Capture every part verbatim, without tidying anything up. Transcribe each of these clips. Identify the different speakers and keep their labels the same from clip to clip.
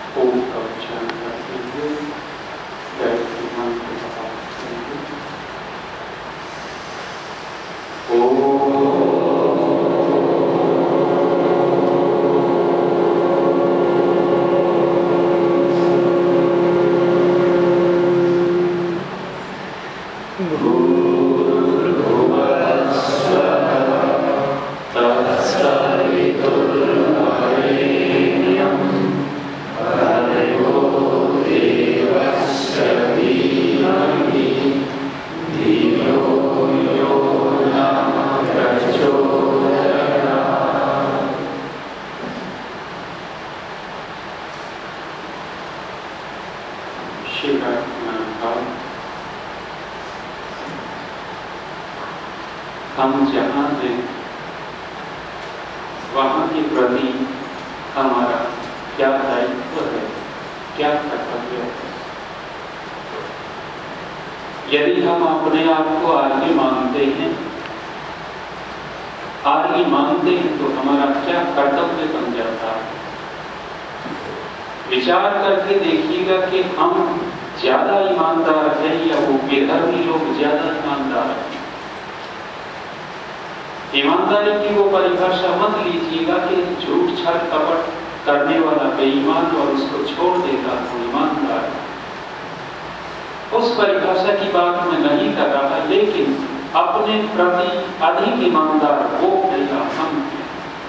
Speaker 1: ओम का उच्चारण करते हुए गायत्री मंत्र का पाठ करेंगे। हम जहाँ हैं वहाँ के प्रति हमारा क्या दायित्व है, क्या कर्तव्य है। यदि हम अपने आप को आर्य मानते हैं आर्य मानते हैं तो हमारा क्या कर्तव्य बन जाता है। विचार करके देखिएगा कि हम ज्यादा ईमानदार हैं या वो बेधर्मी लोग ज्यादा ईमानदार हैं। ईमानदारी की वो परिभाषा मत लीजिएगा कि झूठ छल कपट करने वाला बेईमान और उसको छोड़ देगा तो ईमानदार है। उस परिभाषा की बात मैं नहीं कर रहा, लेकिन अपने प्रति अधिक ईमानदार वो या हम हैं।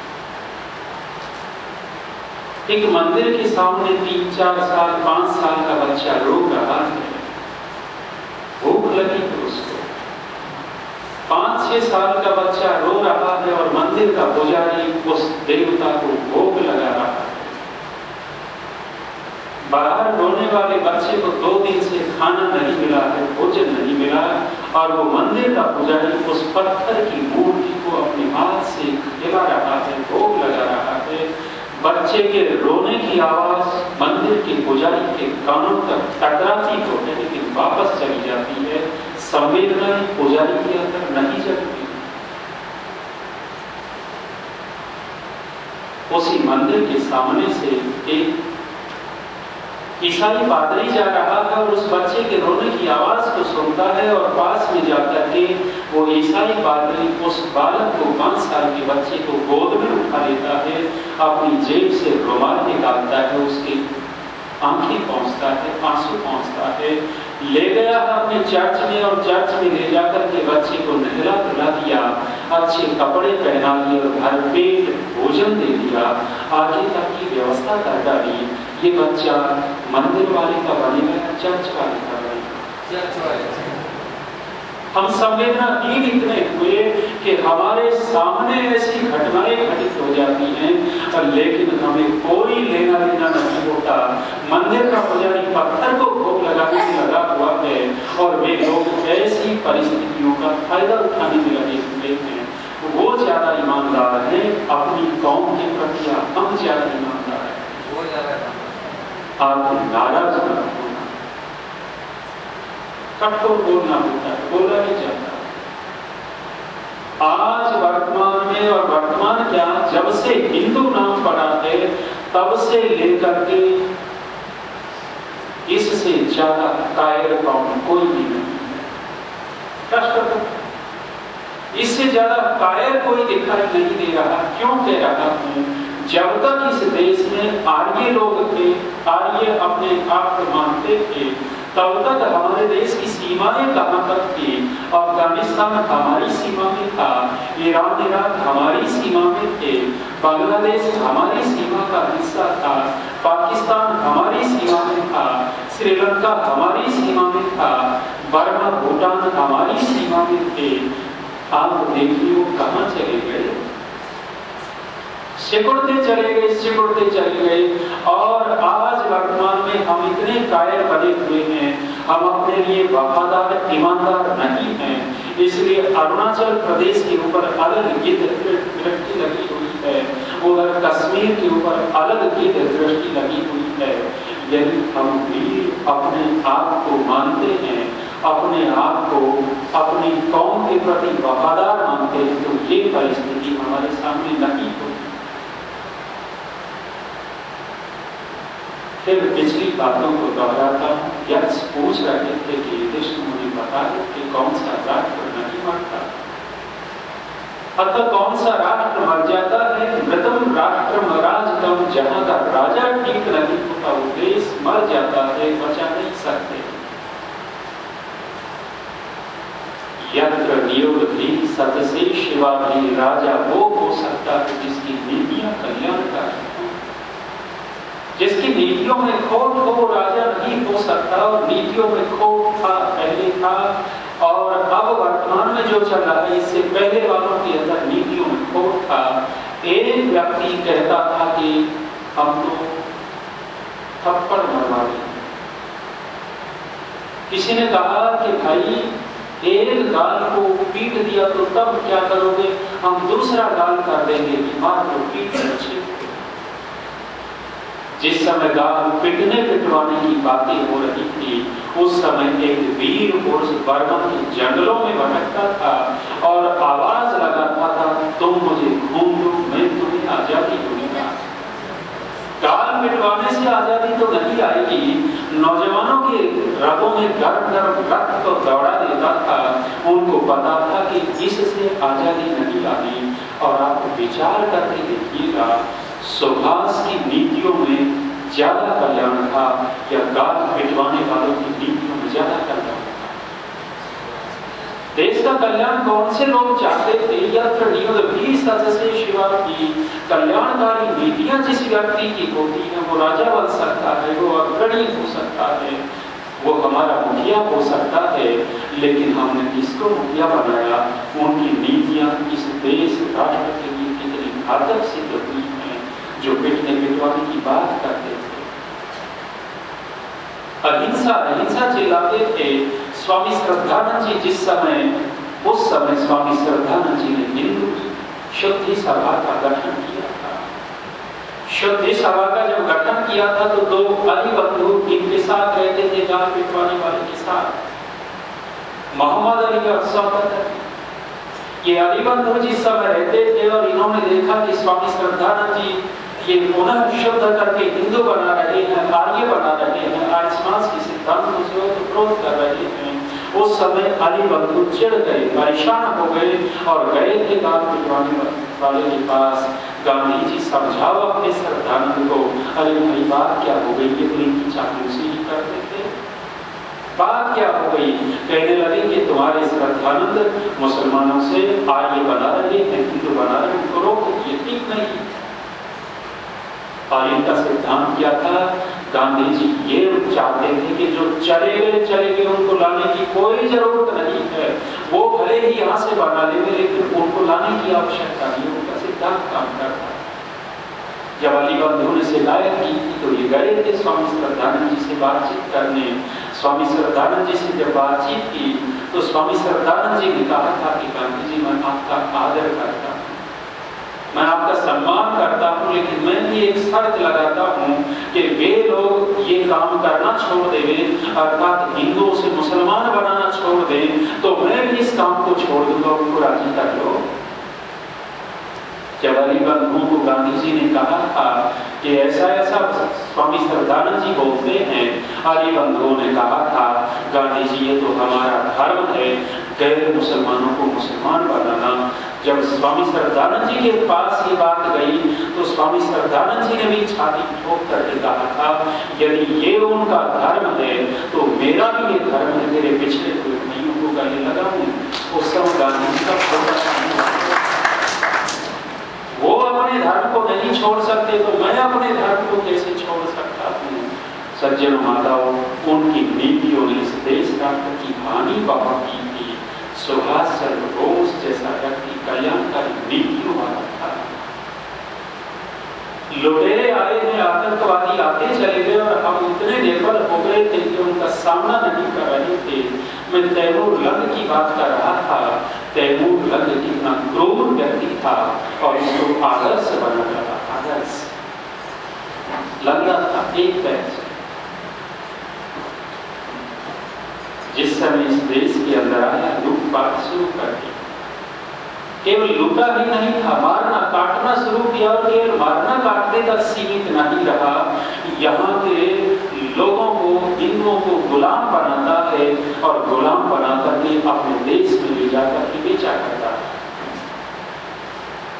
Speaker 1: एक मंदिर के सामने तीन चार साल पांच साल का बच्चा रो रहा है, भूख लगी तो उसको। पांच छह साल का बच्चा रो रहा है और मंदिर का पुजारी उस देवता को भोग लगा रहा है। बाहर रोने वाले बच्चे को दो दिन से खाना नहीं मिला है, भोजन नहीं मिला, और वो मंदिर का पुजारी उस पत्थर की मूर्ति को अपने हाथ से हिला रहा है, भोग लगा रहा है। बच्चे के रोने की आवाज मंदिर के पुजारी के कानों तक टकराती तो है, लेकिन वापस चली जाती है। संवेदना पुजारी के अंदर नहीं जगती। उसी मंदिर के सामने से एक ईसाई पादरी जा रहा था और उस बच्चे के रोने की आवाज को सुनता है और पास में जाकर के वो ईसाई पादरी उस बालक को पांच साल के बच्चे को गोद में उठा लेता है, अपनी जेब से रुमाल निकालता है, उसकी आंखें पहुंचता है, आंसू पहुंचता है, ले गया अपने चर्च में और चर्च में ले जाकर के बच्चे को नहला धुला दिया, अच्छे कपड़े पहना दिए और भर पेट भोजन दे दिया, आगे तक की व्यवस्था कर डाली। ये बच्चा मंदिर वाले का बनेगा या चर्च वाले का बनेगा। हम संवेदनाहीन इतने हुए कि हमारे सामने ऐसी घटनाएं घटित हो जाती हैं, लेकिन हमें कोई लेना देना नहीं होता। मंदिर का पुजारी पत्थर को भोग लगाने में लगा हुआ है और वे लोग ऐसी परिस्थितियों का फायदा उठाने में लगे हुए हैं। वो ज्यादा ईमानदार है अपनी कौम के प्रति, हम ज्यादा ईमानदार है। आप नाराज न होना, कठोर बोलना होता है, बोला नहीं जाता। आज वर्तमान में, और वर्तमान क्या, जब से हिंदू नाम पड़ा है तब से लेकर के इससे ज्यादा कायर कौन कोई भी नहीं है। इससे ज्यादा कायर कोई दिखाई नहीं दे रहा। क्यों कह रहा हूं? जब तक इस देश में आर्य लोग थे, आर्य अपने आप को मानते थे, तब तक हमारे देश की सीमाएं कहां तक थी? अफगानिस्तान हमारी सीमा में था, ईरान इराक हमारी सीमा में थे, बांग्लादेश हमारी सीमा का हिस्सा था, पाकिस्तान हमारी सीमा में था, श्रीलंका हमारी सीमा में था, बर्मा भूटान हमारी सीमा में थे। आप देखिए वो कहां चले गए? सिकुड़ते चले गए, सिकुड़ते चले गए। और आज वर्तमान में हम इतने कायर बने हुए हैं, हम अपने लिए वफादार ईमानदार नहीं हैं। इसलिए अरुणाचल प्रदेश के ऊपर अलग गिद्ध दृष्टि लगी हुई है, उधर कश्मीर के ऊपर अलग गिद्ध दृष्टि लगी हुई है। यदि हम भी अपने आप को मानते हैं, अपने आप को अपनी कौम के प्रति वफादार मानते हैं, तो ये परिस्थिति हमारे सामने नहीं होती। फिर पिछली बातों को दोहराता हूँ। यक्ष पूछ रहे थे कि विष्णु मुनि बता दे कि कौन सा राष्ट्र नहीं मरता, अतः कौन सा राष्ट्र मर जाता है। मृतम राष्ट्र मराजतम, जहां का राजा ठीक नहीं होता वो देश मर जाता है, बचा नहीं सकते। यत्र नियोग भी सतसे शिवा भी, राजा वो हो सकता है जिसकी नीतियां कल्याणकारी हो, जिसकी नीतियों में खोट हो राजा नहीं हो सकता। और नीतियों में खोट था, पहले था, और अब वर्तमान में जो चल रहा है इससे पहले वालों के अंदर नीतियों में खोट था। एक व्यक्ति कहता था कि हम तो थप्पड़ मरवा देंगे, किसी ने कहा कि भाई एक गाल को पीट दिया तो तब क्या करोगे, हम दूसरा गाल कर देंगे कि मार को पीट अच्छे। जिस समय गाल पिटने पिटवाने की बातें हो रही थी उस समय एक वीर पुरुष बर्मा के जंगलों में भटकता था और आवाज लगाता था, तुम मुझे खून दो मैं तुम्हें आजादी दूंगा। गाल पिटवाने से आजादी तो नहीं आएगी। नौजवानों के रगों में गर्म गर्म रक्त तो दौड़ा देता था, उनको पता था कि इससे आजादी नहीं आनी। और आप विचार करके देखिएगा, सुभाष की नीतियों में ज्यादा कल्याण था या गाल पिटवाने वालों की नीतियों में ज्यादा कल्याण था। देश का कल्याण कौन से लोग चाहते थे? यत्र नियोग भी सतसे शिवा की, कल्याणकारी नीतियां जिस व्यक्ति की होती है वो राजा बन सकता है, वो अग्रणी हो सकता है, वो हमारा मुखिया हो सकता है। लेकिन हमने किसको मुखिया बनाया? उनकी नीतियां इस देश राष्ट्र के लिए कितनी घातक सिद्ध हुई हैं, जो पिटने पिटवाने की बात करते थे। अहिंसा अहिंसा चिल्लाते थे। स्वामी श्रद्धानंद जी जिस समय उस समय स्वामी श्रद्धानंद जी ने हिंदू शुद्धि सभा का गठन किया था। शुद्धि सभा का जब गठन किया था तो दो अली बंधु इनके साथ रहते थे, गाल पिटवाने वाले के साथ, मोहम्मद अली और शौकत अली। ये अली बंधु जिस समय रहते थे और इन्होंने देखा कि स्वामी श्रद्धानंद जी ये पुनः शुद्ध करके हिंदू बना रहे हैं, आर्य बना रहे हैं, आर्य समाज के सिद्धांतों से विरोध कर रहे हैं, उस समय अली बंधु चिढ़ गए, परेशान हो गए और गए थे गाल पिटवाने वाले के पास। गांधी जी समझाओ अपने श्रद्धानंद को, अरे भाई बात क्या हो गई, ये तो इनकी चापलूसी ही करते थे, बात क्या हो गई? कहने लगे कि तुम्हारे श्रद्धानंद मुसलमानों से आर्य बना रहे हैं, हिंदू बना रहे हैं, उनको रोको, ये ठीक नहीं। और इनका सिद्धांत क्या था? गांधी जी ये चाहते थे कि जो चले गए चले गए उनको लाने की कोई जरूरत नहीं है, वो भले ही यहाँ से बना ले, लेकिन उनको लाने की आवश्यकता नहीं। उनका सिद्धांत काम करता। जब अली बंधु ने शिकायत की तो ये गए थे स्वामी श्रद्धानंद जी से बातचीत करने। स्वामी श्रद्धानंद जी से जब बातचीत की तो स्वामी श्रद्धानंद जी ने कहा था कि गांधी जी मैं आपका आदर करता हूँ, मैं आपका सम्मान करता हूं, लेकिन मैं भी एक शर्त लगाता हूं कि वे लोग ये काम करना छोड़ दें, अर्थात हिंदुओं से मुसलमान बनाना छोड़ दें, तो मैं भी इस काम को छोड़ दूंगा, उनको राजी कर लो। जब अली बंधु को गांधी जी ने कहा था कि ऐसा ऐसा स्वामी श्रद्धानंद जी बोलते हैं, अली बंधुओं ने कहा था गांधी जी ये तो हमारा धर्म है गैर मुसलमानों को मुसलमान बनाना। जब स्वामी श्रद्धानंद जी के पास ये बात गई तो स्वामी श्रद्धानंद जी ने भी छाती ठोक करके कहा था यदि ये उनका धर्म है तो मेरा भी ये धर्म है, मेरे पिछले हुए भाइयों को गले लगाऊं। उस समय गांधी जी का छोटा वो अपने धर्म को नहीं छोड़ सकते तो मैं अपने धर्म को कैसे छोड़ सकता हूँ? सज्जन माताओं, उनकी नीतियों ने इस देश राष्ट्र की हानि बहुत की थी। सुभाष चंद्र बोस जैसा व्यक्ति कल्याणकारी नीतियों वाला था। लुटेरे आए हैं, आतंकवादी आते चले गए और हम इतने निर्बल हो गए थे कि उनका सामना नहीं कर रहे थे। मैं तैमूर लंग की बात कर रहा था। तैमूर लंग कितना क्रूर व्यक्ति था और उसको आदर्श बना था। आदर्श लंगड़ा था एक पैर से। जिस समय इस देश के अंदर आया लूटपाट शुरू कर दी, केवल लूटा ही नहीं था, मारना काटना शुरू किया और केवल मारना काटने तक सीमित नहीं रहा। यहाँ के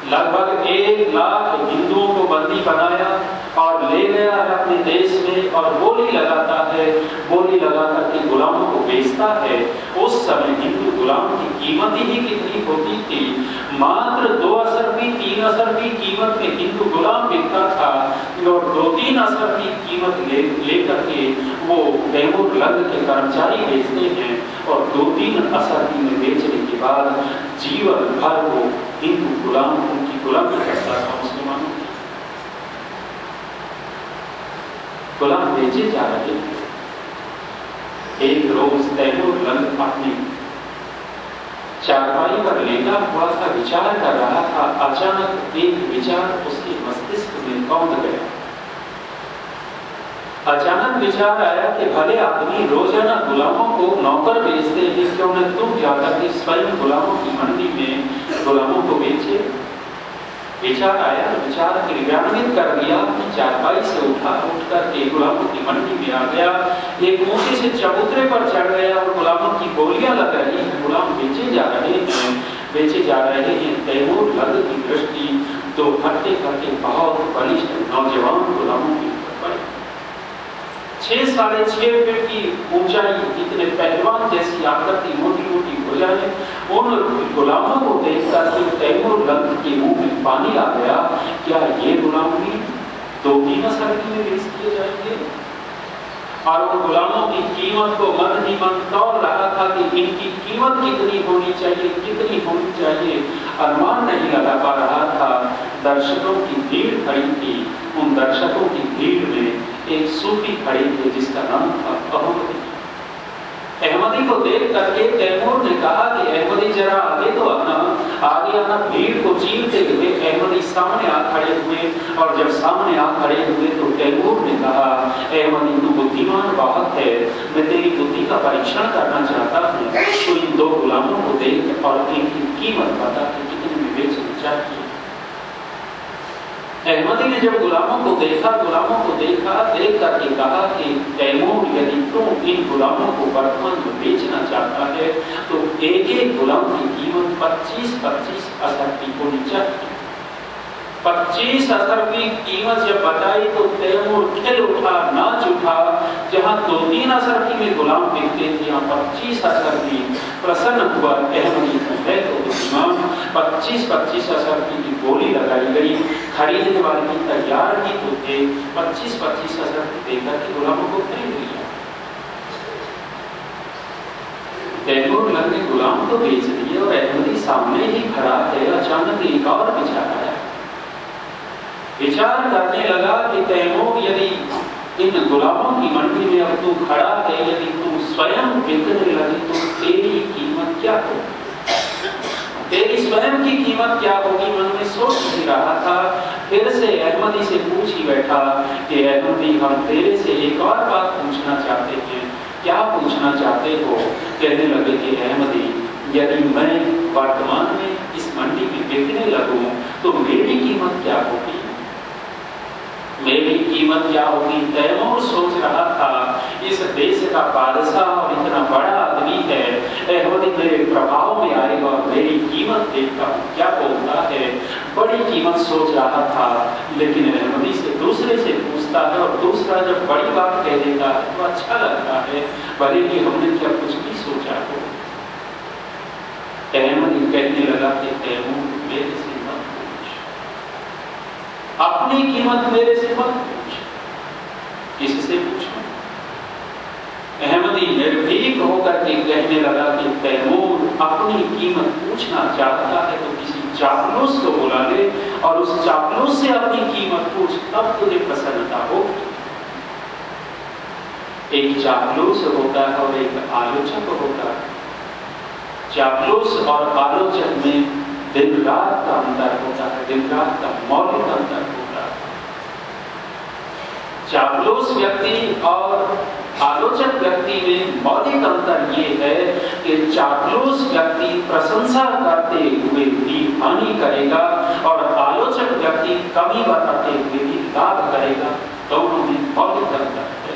Speaker 1: लगभग एक लाख हिंदुओं को बंदी बनाया और ले गया है अपने देश में और बोली लगाता है, बोली लगा करके गुलामों को बेचता है। उस समय हिंदू गुलाम की कीमत ही कितनी होती थी, मात्र दो असरफी तीन असरफी कीमत में हिंदू गुलाम बिकता था और दो तीन असर की कीमत ले लेकर के वो तैमूर लंग के कर्मचारी बेचते हैं और दो तीन असर में बेचने के बाद जीवन भर वो हिंदू गुलाम उनकी गुलामी करता था। मुसलमानों की गुलाम बेचे जा रहे थे। एक रोज तैमूर लंग अपनी चारपाई पर लेटा हुआ था, विचार कर रहा था। अचानक एक विचार उसके मस्तिष्क में कौंध गया। अचानक विचार आया कि भले आदमी रोजाना गुलामों को नौकर बेचते हैं, क्यों न तुम जाकर के स्वयं गुलामों की मंडी में गुलामों को बेचे। विचार आया, विचार क्रियान्वित कर दिया। चारपाई से उठा उठकर के गुलामों की मंडी में आ गया, एक ऊंचे से चबूतरे पर चढ़ गया और गुलामों की बोलियां लग रही हैं। गुलाम बेचे जा रहे हैं, बेचे जा रहे हैं। तैमूर लंग की दृष्टि तो हटते हटते बहुत बलिष्ठ नौजवान गुलामों की पड़ी। छह साढ़े छह फीट की ऊंचाई, इतने पहलवान जैसी आकृति, मोटी मोटी भुजाएं। उन गुलामों को देखकर के तैमूर लंग के मुंह में पानी आ गया। क्या ये गुलाम भी दो तीन असरफी में बेच दिए जाएंगे? और उन गुलामों की कीमत को मन ही मन तौल रहा था कि इनकी कीमत कितनी होनी चाहिए, कितनी होनी चाहिए, अनुमान नहीं लगा पा रहा था। दर्शकों की भीड़ खड़ी थी। उन दर्शकों की भीड़ में एक सूफी खड़ी थी जिसका नाम था अहमदी। अहमदी को देख करके तैमूर ने कहा कि अहमदी जरा आगे तो आना। आगे आना, भीड़ को चीरते हुए अहमदी सामने आ खड़े हुए और जब सामने आ खड़े हुए तो तैमूर ने कहा, अहमदी तू बुद्धिमान बालक है, मैं तेरी बुद्धि का परीक्षण करना चाहता हूँ। तो इन दो गुलामों को देख और इनकी कीमत बता कि कितने में बेचनी चाहिए। अहमदी ने जब गुलामों को देखा, गुलामों को देखा, देख करके कहा कि तैमूर, यदि तुम इन गुलामों को वर्तमान में बेचना चाहता है तो एक एक गुलाम की कीमत पच्चीस पच्चीस असरफी होनी चाहिए। पच्चीस असरफी कीमत जब बताई तो तैमूर खिल उठा, नाच उठा। जहां दो तीन असरफी में गुलाम बिकते थे, यहाँ पच्चीस असरफी। प्रसन्न हुआ अहमदी है तो बुद्धिमान। पच्चीस पच्चीस असरफी की बोली लगाई गई। खरीदने वाले की तैयार ही तो थे। पच्चीस पच्चीस असरफी देकर के गुलामों को खरीद लिया। तैमूर लंग ने गुलाम तो बेच दिए और अहमदी सामने ही खड़ा है। अचानक एक और विचार आया। विचार करने लगा कि तैमूर, यदि इन गुलामों की मंडी में अब तू खड़ा है, यदि तू स्वयं बिकने लगे तो तेरी कीमत क्या होगी? तेरी स्वयं की कीमत क्या होगी? मन में सोच ही रहा था। फिर से अहमदी से पूछ ही बैठा कि अहमदी, हम तेरे से एक और बात पूछना चाहते हैं। क्या पूछना चाहते हो? कहने लगे कि अहमदी, यदि मैं वर्तमान में इस मंडी में बिकने लगूं तो मेरी कीमत क्या होगी? मेरी कीमत क्या होगी? तैमूर सोच रहा था, इस देश का बादशाह और इतना बड़ा आदमी है, अहमदी मेरे प्रभाव में आएगा और मेरी कीमत देखता हूँ क्या बोलता है। बड़ी कीमत सोच रहा था, लेकिन अहमदी से दूसरे से पूछता है और दूसरा जब बड़ी बात कह देता है तो अच्छा लगता है, भले कि हमने क्या कुछ भी सोचा हो। अहमदी कहने लगा कि तैमूर, मेरे से मत पूछ, अपनी कीमत मेरे से मत पूछ, किससे पूछूं? अहमदी निर्भीक होकर के कहने लगा कि तैमूर अपनी कीमत पूछना चाहता है तो किसी चापलूस को बुला ले और उस चापलूस से अपनी कीमत पूछ, तब तुझे प्रसन्नता होगी। एक चापलूस होता है और एक आलोचक होता है। चापलूस और आलोचक में दिन रात का अंतर होता है, दिन रात का मौलिक अंतर होता है। चापलूस व्यक्ति और आलोचक व्यक्ति में मौलिक अंतर ये है कि चापलूस व्यक्ति प्रशंसा करते हुए भी हानि करेगा और आलोचक व्यक्ति कमी बताते हुए भी लाभ करेगा। दोनों में मौलिक अंतर है।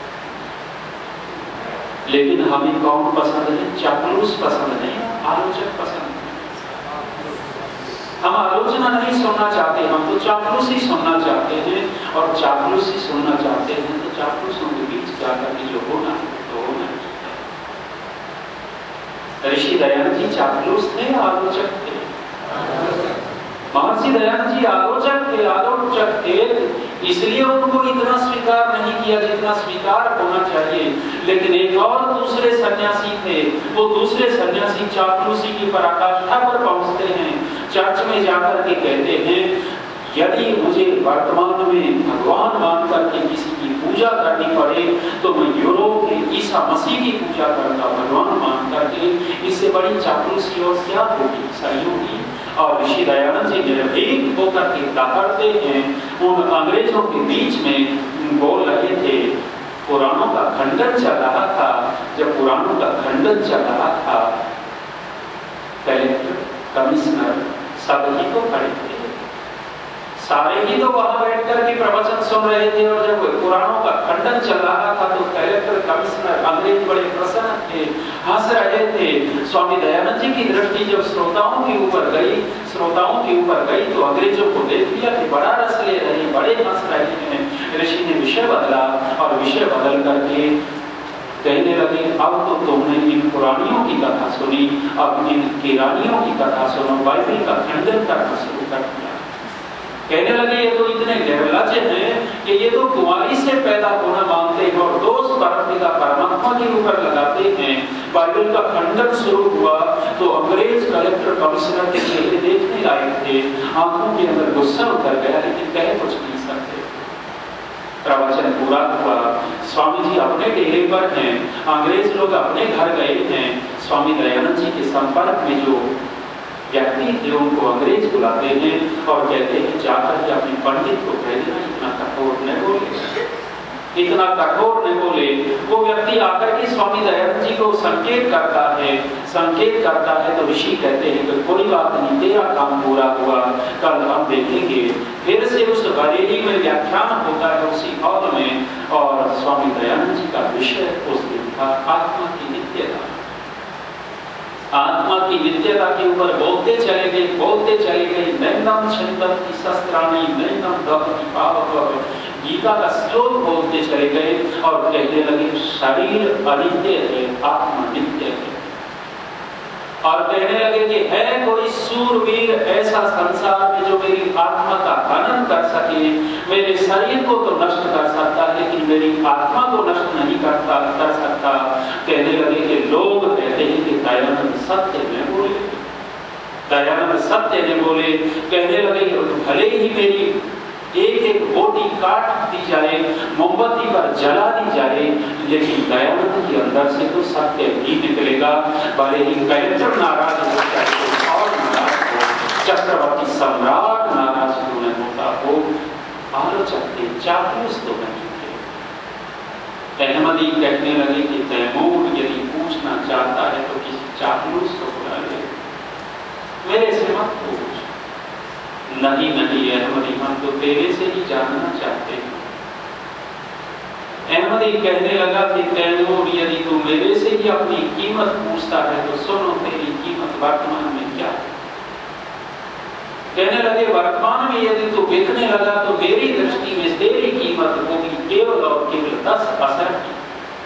Speaker 1: लेकिन हमें कौन पसंद है? चापलूस पसंद नहीं, आलोचक पसंद है। हम आलोचना नहीं सुनना चाहते, हम तो चापलूसी सुनना चाहते हैं, और चापलूसी सुनना चाहते हैं तो चापलूसों के बीच जाकर के जो होना है तो होना है। ऋषि दयानंद जी चापलूस थे, आलोचक थे। महर्षि दयानंद जी आलोचक थे, आलोचक थे, इसलिए उनको इतना स्वीकार नहीं किया जितना स्वीकार होना चाहिए। लेकिन एक और दूसरे सन्यासी थे, वो दूसरे सन्यासी चापलूसी की पराकाष्ठा पर पहुंचते हैं, चर्च में जाकर के कहते हैं यदि मुझे वर्तमान में भगवान मान करके किसी की पूजा करनी पड़े तो मैं यूरोप के ईसा मसीह की पूजा करूंगा भगवान मान करके, इससे बड़ी चापलूसी और क्या होगी ईसाइयों की। और ऋषि दयानंद जी निर्भीक होकर के दहाड़ते हैं, उन अंग्रेजों के बीच में बोल रहे थे, पुराणों का खंडन चल रहा था। जब पुराणों का खंडन चल रहा था, कलेक्टर कमिश्नर सब ही तो खड़े थे, सारे ही तो वहां बैठकर के प्रवचन सुन रहे थे। और जब पुराणों का खंडन चल रहा था तो कलेक्टर कमिश्नर अंग्रेज बड़े प्रसन्न थे, हंस रहे थे। स्वामी दयानंद जी की दृष्टि जब श्रोताओं के ऊपर गई श्रोताओं के ऊपर गई तो अंग्रेजों को देख लिया कि बड़ा रस ले रहे हैं, बड़े हंस रहे हैं। ऋषि ने विषय बदला और विषय बदल करके कहने लगे अब तो तुमने इन पुरानियों की कथा सुनी, अब इन किरानियों की कथा सुनो, बाइबल का खंडन करना शुरू कर दिया। कहने लगे ये तो इतने निर्लज हैं कि ये तो कुंवारी से पैदा होना मांगते हैं और दोष परंपरा परमात्मा के ऊपर लगाते हैं। बाइबल का खंडन शुरू हुआ तो अंग्रेज कलेक्टर कमिश्नर के चेहरे देखने लायक थे, आंखों के अंदर गुस्सा उतर गया, लेकिन कह कुछ नहीं सकते। प्रवचन पूरा हुआ, स्वामी जी अपने डेरे पर हैं, अंग्रेज लोग अपने घर गए हैं। स्वामी दयानंद जी के संपर्क में जो व्यक्ति थे उनको अंग्रेज बुलाते हैं और कहते हैं जाकर के अपने पंडित को कह देना इतना कठोर न बोले, इतना कठोर न बोले। वो व्यक्ति आकर के स्वामी दयानंद जी को संकेत करता है संकेत करता है तो ऋषि कहते हैं कि कोई बात नहीं, तेरा काम पूरा हुआ, कल हम देखेंगे। फिर से उस बरेली में व्याख्यान होता है उसी हॉल में, और स्वामी दयानंद जी का विषय उस दिन था आत्मा की नित्यता। आत्मा की नित्यता के ऊपर बोलते चले गए बोलते चले गए नैनम छंदन्ति शस्त्राणि नैनम दहति पावकः, गीता का श्लोक बोलते चले गए और कहने लगे शरीर अनित्य है, आत्मा नित्य है। और कहने लगे कि है कोई सूरवीर ऐसा संसार में जो मेरी आत्मा का हनन कर सके, मेरे शरीर को तो नष्ट कर सकता है लेकिन मेरी आत्मा को नष्ट नहीं करता कर सकता। कहने लगे कि लोग कहते हैं कि दयानंद सत्य में बोले, दयानंद सत्य ने बोले। कहने लगे भले ही मेरी एक एक बोटी काट दी जाए, मोमबत्ती पर जला दी जाए, लेकिन दयानंद के अंदर से तो सत्य ही निकलेगा। भले ही कलेक्टर नाराज हो जाए और नाराज हो, चक्रवर्ती सम्राट नाराज क्यों न होता हो, आलोचक थे, चापलूस तो नहीं थे। अहमदी कहने लगे कि तैमूर यदि पूछना चाहता है तो किसी चापलूस को बुला ले, मेरे से मत पूछ। नहीं नहीं अहमदी, हम तो तेरे से ही जानना चाहते हैं। अहमदी कहने लगा कि तैमूर यदि तू मेरे से ही अपनी कीमत पूछता है तो सुनो तेरी कीमत वर्तमान में क्या है। कहने लगे वर्तमान में यदि तू बिकने लगा तो मेरी दृष्टि में तेरी कीमत होगी केवल और केवल दस असर की।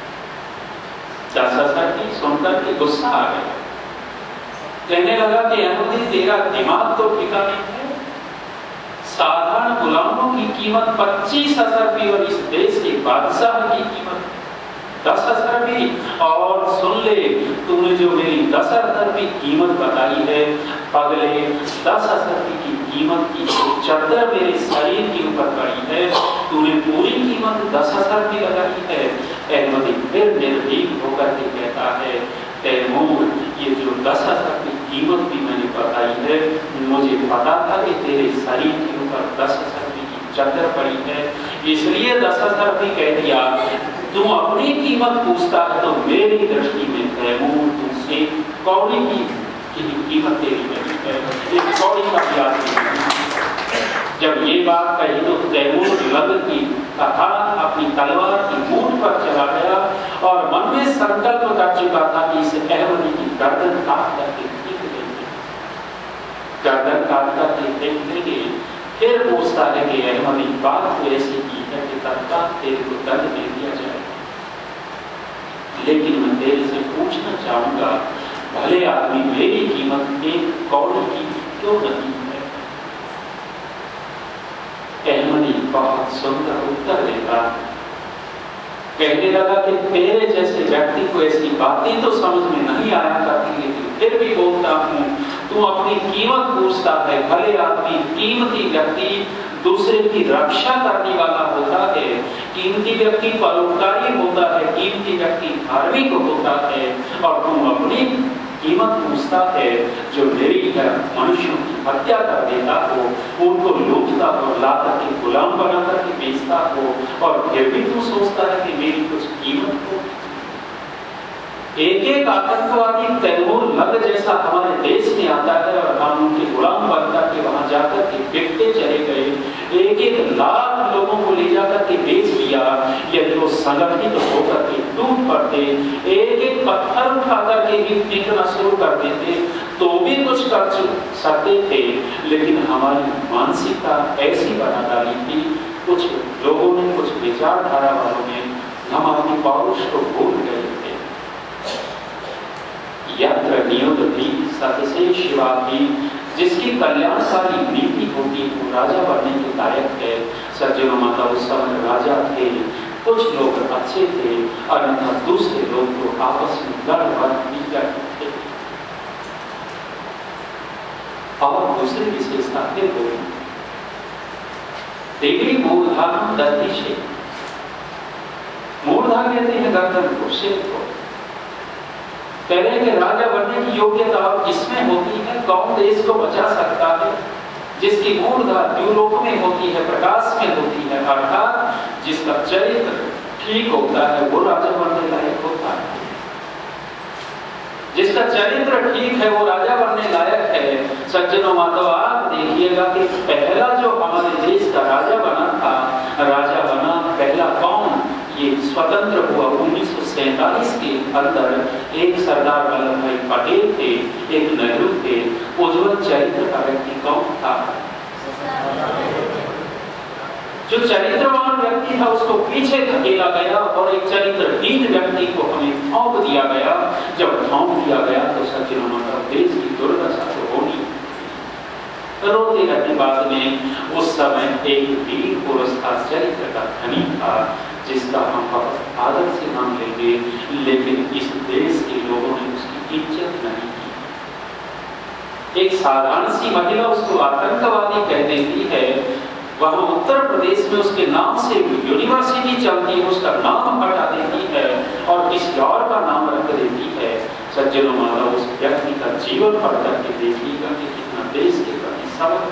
Speaker 1: दस असर की सुनकर के गुस्सा आ गया। कहने लगा कि अहमदी तेरा दिमाग तो ठिकाने है, साधारण गुलामों की कीमत पच्चीस हजार रुपये और इस देश के बादशाह की कीमत दस हजार रुपये। और सुन ले, तूने जो मेरी दस हजार रुपये कीमत बताई है, अगले दस हजार रुपये की कीमत की चद्दर मेरे शरीर के ऊपर पड़ी है, तूने पूरी कीमत दस हजार रुपये लगाई है। अहमदी फिर निर्भीक होकर के कहता है तैमूर ये जो दस हजार की कीमत भी मैंने बताई है, मुझे पता था कि तेरे शरीर के ऊपर दस हजार की चद्दर पड़ी है, इसलिए दस हजार भी कह दिया। तू अपनी कीमत पूछता है तो मेरी दृष्टि में तैमूर तुमसे कौड़ी की कीमत तेरी नहीं है, एक कौड़ी का ब्याज नहीं। जब ये बात कही तो तैमूर लग की कथा अपनी तलवार की मूठ पर चला गया और मन में संकल्प कर चुका था कि इस अहमदी की गर्दन काट करके गर्दन काट करके फेंक देंगे। फिर पूछता है कि अहमद एक बात तो ऐसी की है कि तत्काल तेरे को दंड दे दिया जाए, लेकिन मैं तेरे से पूछना चाहूंगा, भले आदमी मेरी कीमत एक कौड़ी की क्यों नहीं है? अहमद बहुत सुंदर उत्तर देता है, कहने लगा कि तेरे जैसे व्यक्ति को ऐसी बातें तो समझ में नहीं आया करती, लेकिन फिर भी बोलता हूँ, तू अपनी कीमत पूछता है। भले आदमी कीमती व्यक्ति दूसरे की रक्षा करने वाला होता है, कीमती व्यक्ति परोपकारी होता है, कीमती व्यक्ति धार्मिक होता है, और तू अपनी कीमत पूछता है जो मेरी है मनुष्यों की हत्या कर देता हो, उनको लूटता हो, ला करके गुलाम बना करके बेचता हो, और फिर भी तू सोचता है कि मेरी कुछ कीमत हो। एक एक आतंकवादी तैमूर लग जैसा हमारे देश में आता है और हम उनके गुलाम बन करके वहां जाकर के बिकते चले गए। एक एक लाख लोगों को ले जाकर के बेच लिया, यदि वो संगठित तो होकर के टूट पड़ते, एक एक पत्थर उठा करके भी फेंकना शुरू कर देते तो भी कुछ कर सकते थे, लेकिन हमारी मानसिकता ऐसी बना डाली थी कुछ लोगों ने, कुछ विचारधारा वालों ने, हम अपनी पौरुष को भूल गए थे। यत्र नियुक्त सतसे शिवा की, जिसकी कल्याणकारी नीति होती है वो राजा बनने के लायक है। सज्जनों माता उस समय राजा थे, कुछ लोग अच्छे थे, अन्यथा दूसरे लोग तो आपस में लड़ भी करते थे। और दूसरी विशेषता है वो देवी मूर्धान दर्दिशे, मूर्धा कहते हैं गर्दन को, सिर को। कहते हैं कि राजा बनने की योग्यता किसमें होती है? कौन देश को बचा सकता है? जिसकी मूर्धा द्युलोक में होती है, प्रकाश में होती है, अर्थात जिसका चरित्र ठीक होता है वो राजा बनने लायक होता है। जिसका चरित्र ठीक है वो राजा बनने लायक है। सज्जनों माता आप देखिएगा कि पहला जो हमारे देश का राजा बना था, राजा बना पहला कौन? ये स्वतंत्र हुआ उन्नीस सौ सैतालीस के अंदर। एक सरदार वल्लभ भाई पटेल थे, एक नेहरू थे। उज्जवल चरित्र का व्यक्ति कौन था? जो चरित्रवान व्यक्ति था उसको पीछे धकेला गया और एक चरित्रहीन व्यक्ति को हमें थोप दिया गया। जब थोप दिया गया तो सज्जनों माता देश की दुर्दशा तो होनी। रोते रहने बाद में उस समय एक वीर पुरुष था, चरित्र का धनी था, जिसका हम बहुत आदर से नाम लेंगे, लेकिन इस देश के लोगों ने उसकी इज्जत नहीं की। एक साधारण सी महिला उसको आतंकवादी कह देती है। वहां उत्तर प्रदेश में उसके नाम से यूनिवर्सिटी चलती है, उसका नाम हटा देती है और किसी और का नाम रख देती है। सज्जनों माता उस व्यक्ति का जीवन पढ़ करके देखिएगा कि कितना देश के प्रति समर्पित।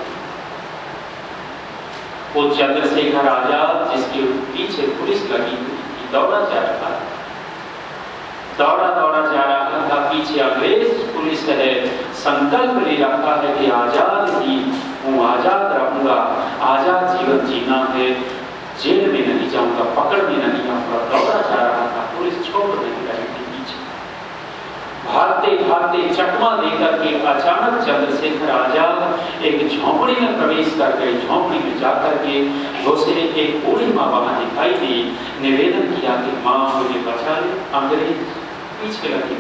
Speaker 1: वो चंद्रशेखर आजाद जिसके पीछे पुलिस लगी हुई थी, दौड़ा जा रहा था, दौड़ा दौड़ा जा रहा था, पीछे अंग्रेज पुलिस है, संकल्प ले रखा है कि आजाद ही हूँ, आजाद रहूंगा, आजाद जीवन जीना है, जेल में नहीं जाऊंगा, पकड़ में नहीं आऊंगा। दौड़ा जा रहा था, पुलिस छोड़ नहीं रही थी पीछे। भागते भागते चकमा देकर के अचानक चंद्रशेखर आजाद एक झोंपड़ी में प्रवेश कर गए। झोंपड़ी में जाकर के घुसे, एक बूढ़ी माँ वहां दिखाई दी, निवेदन किया कि माँ मुझे बचा ले, अंग्रेज पीछे लगे।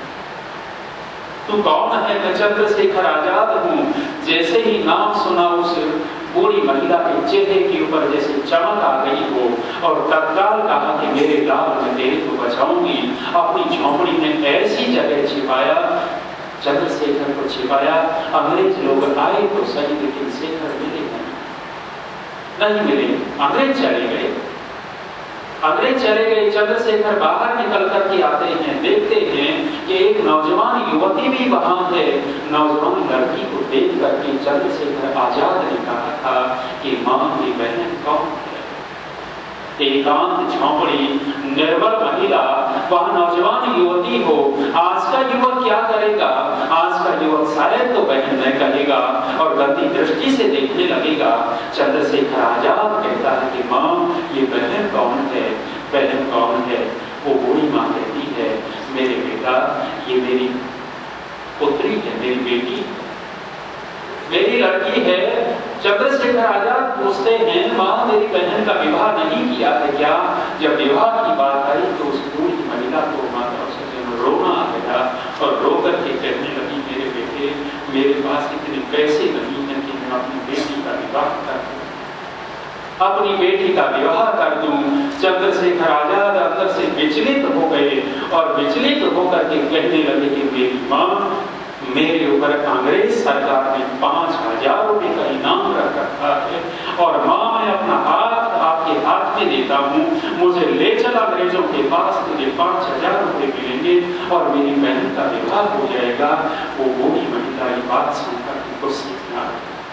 Speaker 1: तू कौन है? मैं चंद्रशेखर आजाद हूँ। जैसे ही नाम सुना उस बूढ़ी महिला के चेहरे के ऊपर जैसे चमक आ गई हो और तत्काल कहा कि मेरे लाल मैं तेरे को बचाऊंगी। अपनी झोंपड़ी में ऐसी जगह छिपाया, चंद्रशेखर को छिपाया। अंग्रेज लोग आए तो सही, लेकिन शेखर मिले नहीं, नहीं मिले। अंग्रेज चले गए, अंग्रेज चले गए। चंद्रशेखर बाहर निकल करके आते हैं, देखते हैं कि एक नौजवान युवती भी वहां है। नौजवान लड़की को देख करके चंद्रशेखर आजाद ने कहा था कि मां की बहन कौन है? एकांत झोंपड़ी, निर्बल महिला, वह नौजवान युवती हो। आज का युवक क्या करेगा? आज का युवक शायद तो बहन नहीं कहेगा और गंदी दृष्टि से देखने लगेगा। चंद्रशेखर आजाद कहता है कि मां ये बहन कौन है? बहन कौन है? वो बूढ़ी मां कहती है मेरे बेटा ये मेरी पुत्री है, मेरी बेटी। मेरी लड़की है। चंद्रशेखर आजाद पूछते हैं, माँ मेरी बहन का विवाह नहीं किया है क्या? जब विवाह की बात आई तो उस बूढ़ी महिला को माता सजन रोना आ गया और रोकर के कहने लगी, मेरे बेटे, मेरे पास इतने पैसे नहीं है कि मैं अपनी बेटी का विवाह कर दूं, अपनी बेटी का विवाह कर दूं। चंद्रशेखर आजाद अंदर से विचलित हो गए और विचलित होकर के कहने लगे कि मेरी माँ, मेरे ऊपर अंग्रेज सरकार ने पांच हजार रुपए का इनाम रख रखा है और माँ मैं अपना हाथ आपके हाथ में देता हूँ, मुझे ले चल अंग्रेजों के पास, मुझे पांच हजार रुपए मिलेंगे और मेरी बहन का विवाह हो जाएगा। वो बूढ़ी महिला ये बात सुनकर कुछ सीखना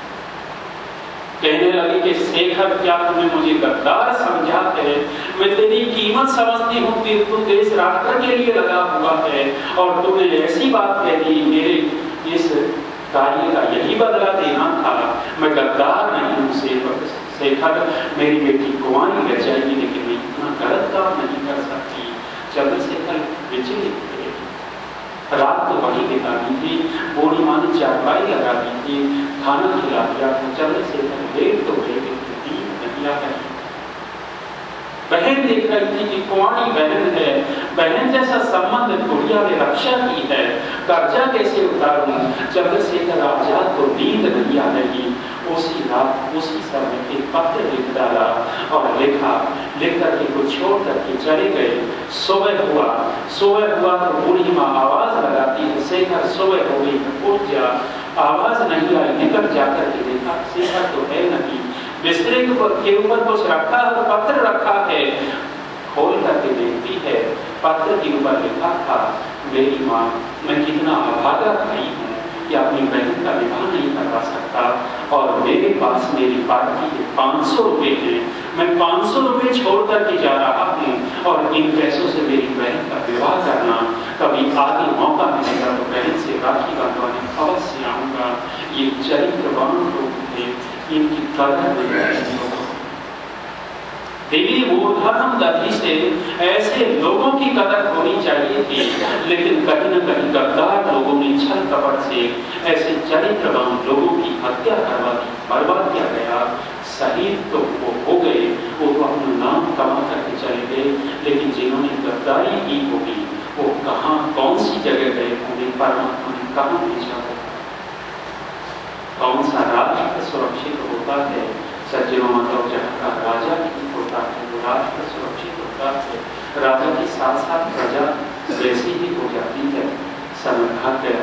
Speaker 1: कहने लगी कि शेखर, क्या तुम्हें मुझे गद्दार समझा है? मैं तेरी कीमत समझती हूँ कि तू देश राष्ट्र के लिए लगा हुआ है और तुमने ऐसी बात कह दी, मेरे इस कार्य का यही बदला देना था। मैं गद्दार नहीं हूँ शेखर, मेरी बेटी कुंवारी रह जाएगी, लेकिन मैं इतना गलत काम नहीं कर सकती। चंद्रशेखर विचलित थे। रात तो वही बिता दी थी, बूढ़ी माँ ने चारपाई लगा दी थी, खाना खिला दिया था। चंद्रशेखर लेट तो गए, नींद नहीं आ रही। बहन देख रही थी कि कुंवारी बहन है, बहन जैसा संबंध गुड़िया ने रक्षा की है, कर्जा कैसे उतारूं? चंद्रशेखर आजाद को नींद नहीं आ रही। उसी रात उसी समय एक पत्र लिख डाला और लिखा, लिख करके कुछ छोड़ करके चले गए। सुबह हुआ सुबह हुआ तो बूढ़ी माँ आवाज लगाती है, शेखर सुबह हो गई, उठ जा। आवाज नहीं आई, निकल जाकर के देखा शेखर तो है नहीं। बिस्तरे के ऊपर कुछ रखा है, पत्र रखा है। खोल करके देखती है, पत्र के ऊपर लिखा था, मेरी माँ, मैं कितना अभागा भाई हूँ कि अपनी बहन का विवाह नहीं करवा सकता और मेरे पास मेरी पार्टी के पाँच सौ रुपये हैं। मैं पाँच सौ रुपये छोड़ करके जा रहा हूँ और इन पैसों से मेरी बहन का विवाह करना, कभी आगे मौका मिलेगा तो बहन से राखी बंधवाने अवश्य आऊँगा। ये चरित्रवान लोग थे, इनकी कदर नहीं। देवी मूर्धर्म दधि से ऐसे लोगों की कदर होनी चाहिए थी, लेकिन कहीं न कहीं गद्दार लोगों ने छल कपट से ऐसे चरित्रवान लोगों की हत्या करवा दी, बर्बाद किया गया। शहीद तो वो हो गए, वो तो अपना नाम कमा करके चले गए, लेकिन जिन्होंने गद्दारी की होगी वो कहाँ कौन सी जगह गए होंगे, परमात्मा ने कहाँ भेजा होगा। कौन सा राष्ट्र सुरक्षित होता है? सज्जनों मतलब जहाँ का राजा नहीं होता है वो राष्ट्र सुरक्षित होता है। राजा के साथ साथ प्रजा वैसी ही हो जाती है। समय भाग गया,